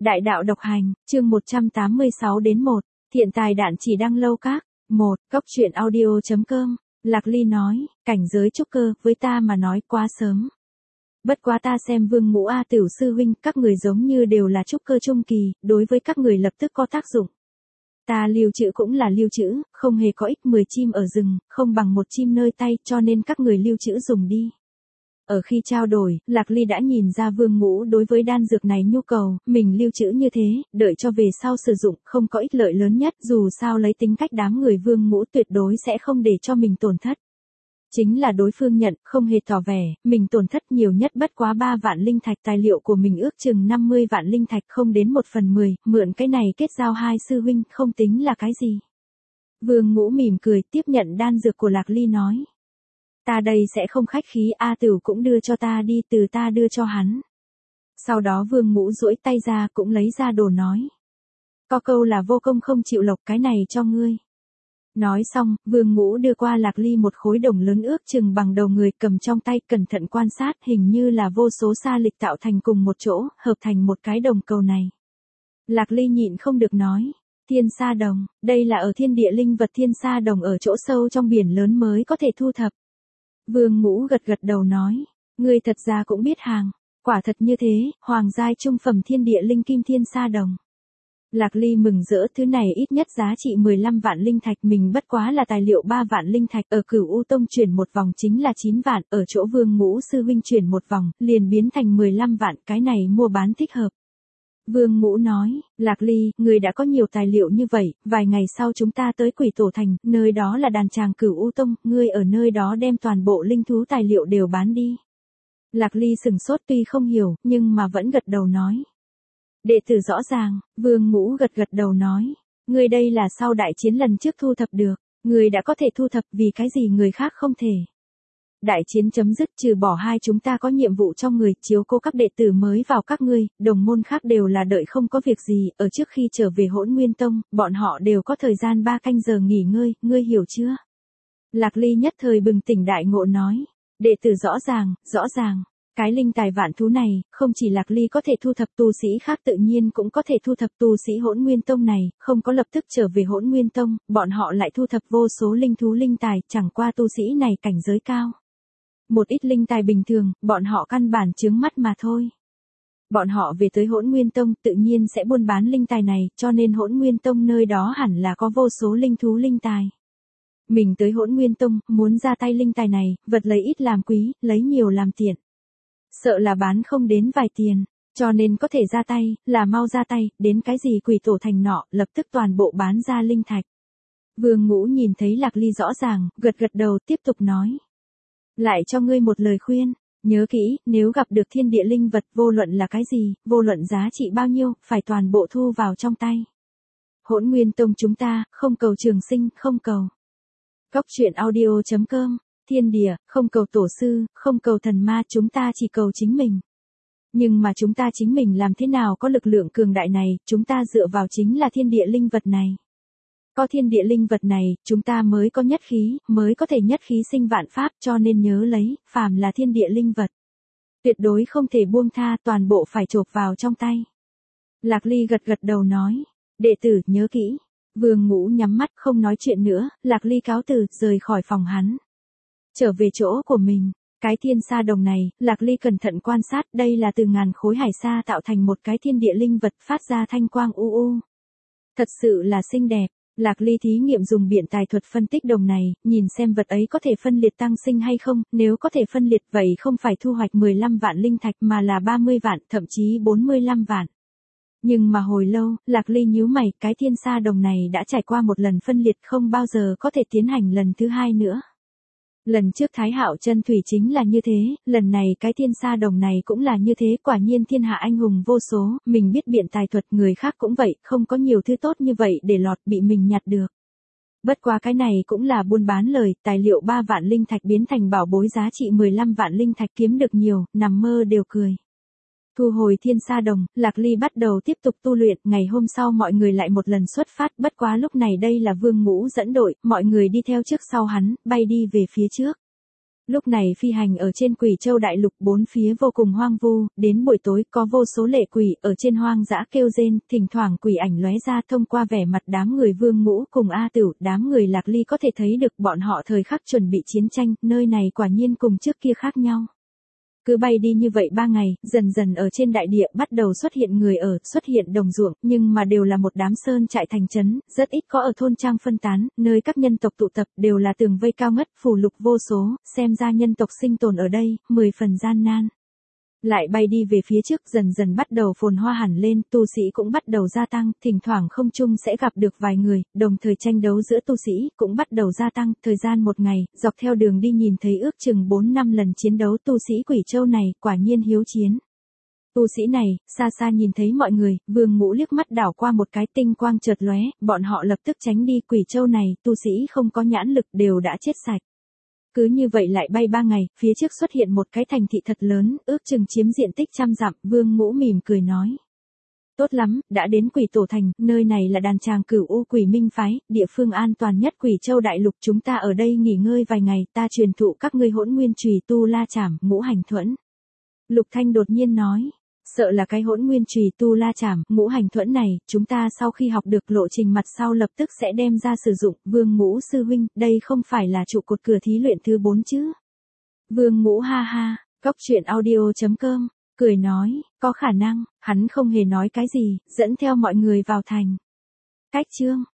Đại đạo độc hành, chương 186 đến 1, thiện tài đạn chỉ đăng lâu các. 1. Cốc truyện audio.com. Lạc Ly nói, cảnh giới trúc cơ, với ta mà nói quá sớm. Bất quá ta xem Vương Ngũ A Tửu sư huynh, các người giống như đều là trúc cơ trung kỳ, đối với các người lập tức có tác dụng. Ta lưu trữ cũng là lưu trữ, không hề có ích 10 chim ở rừng, không bằng một chim nơi tay, cho nên các người lưu trữ dùng đi. Ở khi trao đổi, Lạc Ly đã nhìn ra Vương Ngũ đối với đan dược này nhu cầu, mình lưu trữ như thế, đợi cho về sau sử dụng, không có ích lợi lớn nhất, dù sao lấy tính cách đám người Vương Ngũ tuyệt đối sẽ không để cho mình tổn thất. Chính là đối phương nhận, không hề tỏ vẻ, mình tổn thất nhiều nhất bất quá 3 vạn linh thạch, tài liệu của mình ước chừng 50 vạn linh thạch, không đến 1/10, mượn cái này kết giao hai sư huynh, không tính là cái gì. Vương Ngũ mỉm cười, tiếp nhận đan dược của Lạc Ly nói. Ta đây sẽ không khách khí, A Tửu cũng đưa cho ta đi, từ ta đưa cho hắn. Sau đó Vương Ngũ duỗi tay ra cũng lấy ra đồ nói. Có câu là vô công không chịu lộc, cái này cho ngươi. Nói xong, Vương Ngũ đưa qua Lạc Ly một khối đồng lớn ước chừng bằng đầu người, cầm trong tay cẩn thận quan sát, hình như là vô số sa lịch tạo thành cùng một chỗ, hợp thành một cái đồng cầu này. Lạc Ly nhịn không được nói. Thiên sa đồng, đây là ở thiên địa linh vật thiên sa đồng ở chỗ sâu trong biển lớn mới có thể thu thập. Vương Ngũ gật gật đầu nói, ngươi thật ra cũng biết hàng, quả thật như thế, hoàng giai trung phẩm thiên địa linh kim thiên sa đồng. Lạc Ly mừng rỡ, thứ này ít nhất giá trị 15 vạn linh thạch, mình bất quá là tài liệu 3 vạn linh thạch, ở Cửu U Tông chuyển một vòng chính là 9 vạn, ở chỗ Vương Ngũ sư huynh chuyển một vòng, liền biến thành 15 vạn, cái này mua bán thích hợp. Vương Ngũ nói, Lạc Ly, người đã có nhiều tài liệu như vậy, vài ngày sau chúng ta tới Quỷ Tổ Thành, nơi đó là đàn tràng Cửu U Tông, ngươi ở nơi đó đem toàn bộ linh thú tài liệu đều bán đi. Lạc Ly sừng sốt, tuy không hiểu, nhưng mà vẫn gật đầu nói. Đệ tử rõ ràng. Vương Ngũ gật gật đầu nói, ngươi đây là sau đại chiến lần trước thu thập được, ngươi đã có thể thu thập, vì cái gì người khác không thể. Đại chiến chấm dứt, trừ bỏ hai chúng ta có nhiệm vụ trong người, chiếu cố các đệ tử mới vào các ngươi, đồng môn khác đều là đợi không có việc gì, ở trước khi trở về Hỗn Nguyên Tông, bọn họ đều có thời gian 3 canh giờ nghỉ ngơi, ngươi hiểu chưa? Lạc Ly nhất thời bừng tỉnh đại ngộ nói, đệ tử rõ ràng, rõ ràng. Cái linh tài vạn thú này, không chỉ Lạc Ly có thể thu thập, tu sĩ khác tự nhiên cũng có thể thu thập. Tu sĩ Hỗn Nguyên Tông này, không có lập tức trở về Hỗn Nguyên Tông, bọn họ lại thu thập vô số linh thú linh tài, chẳng qua tu sĩ này cảnh giới cao. Một ít linh tài bình thường, bọn họ căn bản chướng mắt mà thôi. Bọn họ về tới Hỗn Nguyên Tông, tự nhiên sẽ buôn bán linh tài này, cho nên Hỗn Nguyên Tông nơi đó hẳn là có vô số linh thú linh tài. Mình tới Hỗn Nguyên Tông, muốn ra tay linh tài này, vật lấy ít làm quý, lấy nhiều làm tiện. Sợ là bán không đến vài tiền, cho nên có thể ra tay, là mau ra tay, đến cái gì Quỷ Tổ Thành nọ, lập tức toàn bộ bán ra linh thạch. Vương Ngũ nhìn thấy Lạc Ly rõ ràng, gật gật đầu, tiếp tục nói. Lại cho ngươi một lời khuyên, nhớ kỹ, nếu gặp được thiên địa linh vật, vô luận là cái gì, vô luận giá trị bao nhiêu, phải toàn bộ thu vào trong tay. Hỗn Nguyên Tông chúng ta, không cầu trường sinh, không cầu. Cốc truyện audio.com. Thiên địa, không cầu tổ sư, không cầu thần ma, chúng ta chỉ cầu chính mình. Nhưng mà chúng ta chính mình làm thế nào có lực lượng cường đại này, chúng ta dựa vào chính là thiên địa linh vật này. Có thiên địa linh vật này, chúng ta mới có nhất khí, mới có thể nhất khí sinh vạn pháp, cho nên nhớ lấy, phàm là thiên địa linh vật. Tuyệt đối không thể buông tha, toàn bộ phải chộp vào trong tay. Lạc Ly gật gật đầu nói, đệ tử nhớ kỹ. Vương Ngũ nhắm mắt không nói chuyện nữa, Lạc Ly cáo từ, rời khỏi phòng hắn. Trở về chỗ của mình, cái thiên sa đồng này, Lạc Ly cẩn thận quan sát, đây là từ ngàn khối hải sa tạo thành một cái thiên địa linh vật, phát ra thanh quang u u. Thật sự là xinh đẹp. Lạc Ly thí nghiệm dùng biện tài thuật phân tích đồng này, nhìn xem vật ấy có thể phân liệt tăng sinh hay không, nếu có thể phân liệt vậy không phải thu hoạch 15 vạn linh thạch mà là 30 vạn, thậm chí 45 vạn. Nhưng mà hồi lâu, Lạc Ly nhíu mày, cái thiên sa đồng này đã trải qua một lần phân liệt, không bao giờ có thể tiến hành lần thứ hai nữa. Lần trước Thái Hạo Chân Thủy chính là như thế, lần này cái thiên sa đồng này cũng là như thế, quả nhiên thiên hạ anh hùng vô số, mình biết biện tài thuật, người khác cũng vậy, không có nhiều thứ tốt như vậy để lọt bị mình nhặt được. Bất quá cái này cũng là buôn bán lời, tài liệu 3 vạn linh thạch biến thành bảo bối giá trị 15 vạn linh thạch, kiếm được nhiều, nằm mơ đều cười. Thu hồi thiên sa đồng, Lạc Ly bắt đầu tiếp tục tu luyện, ngày hôm sau mọi người lại một lần xuất phát, bất quá lúc này đây là Vương Ngũ dẫn đội, mọi người đi theo trước sau hắn, bay đi về phía trước. Lúc này phi hành ở trên Quỷ Châu đại lục bốn phía vô cùng hoang vu, đến buổi tối có vô số lệ quỷ ở trên hoang dã kêu rên, thỉnh thoảng quỷ ảnh lóe ra thông qua vẻ mặt đám người Vương Ngũ cùng A Tửu, đám người Lạc Ly có thể thấy được bọn họ thời khắc chuẩn bị chiến tranh, nơi này quả nhiên cùng trước kia khác nhau. Cứ bay đi như vậy 3 ngày, dần dần ở trên đại địa bắt đầu xuất hiện người ở, xuất hiện đồng ruộng, nhưng mà đều là một đám sơn trại thành trấn, rất ít có ở thôn trang phân tán, nơi các nhân tộc tụ tập đều là tường vây cao ngất, phủ lục vô số, xem ra nhân tộc sinh tồn ở đây, 10 phần gian nan. Lại bay đi về phía trước dần dần bắt đầu phồn hoa hẳn lên, tu sĩ cũng bắt đầu gia tăng, thỉnh thoảng không chung sẽ gặp được vài người, đồng thời tranh đấu giữa tu sĩ cũng bắt đầu gia tăng, thời gian một ngày, dọc theo đường đi nhìn thấy ước chừng 4-5 lần chiến đấu tu sĩ Quỷ Châu này, quả nhiên hiếu chiến. Tu sĩ này, xa xa nhìn thấy mọi người, Vương Ngũ liếc mắt đảo qua một cái tinh quang chợt lóe, bọn họ lập tức tránh đi. Quỷ Châu này, tu sĩ không có nhãn lực đều đã chết sạch. Cứ như vậy lại bay 3 ngày, phía trước xuất hiện một cái thành thị thật lớn, ước chừng chiếm diện tích 100 dặm, Vương Ngũ mỉm cười nói. Tốt lắm, đã đến Quỷ Tổ Thành, nơi này là đàn tràng Cửu U Quỷ Minh Phái, địa phương an toàn nhất Quỷ Châu đại lục, chúng ta ở đây nghỉ ngơi vài ngày, ta truyền thụ các ngươi Hỗn Nguyên Chùy Tu La Chảm, Ngũ Hành Thuẫn. Lục Thanh đột nhiên nói. Sợ là cái Hỗn Nguyên Chùy Tu La Chảm, Ngũ Hành Thuẫn này, chúng ta sau khi học được lộ trình mặt sau lập tức sẽ đem ra sử dụng. Vương Ngũ sư huynh, đây không phải là trụ cột cửa thí luyện thứ 4 chứ? Vương Ngũ ha ha, coctruyện.audio.com, cười nói, có khả năng, hắn không hề nói cái gì, dẫn theo mọi người vào thành. Cách chương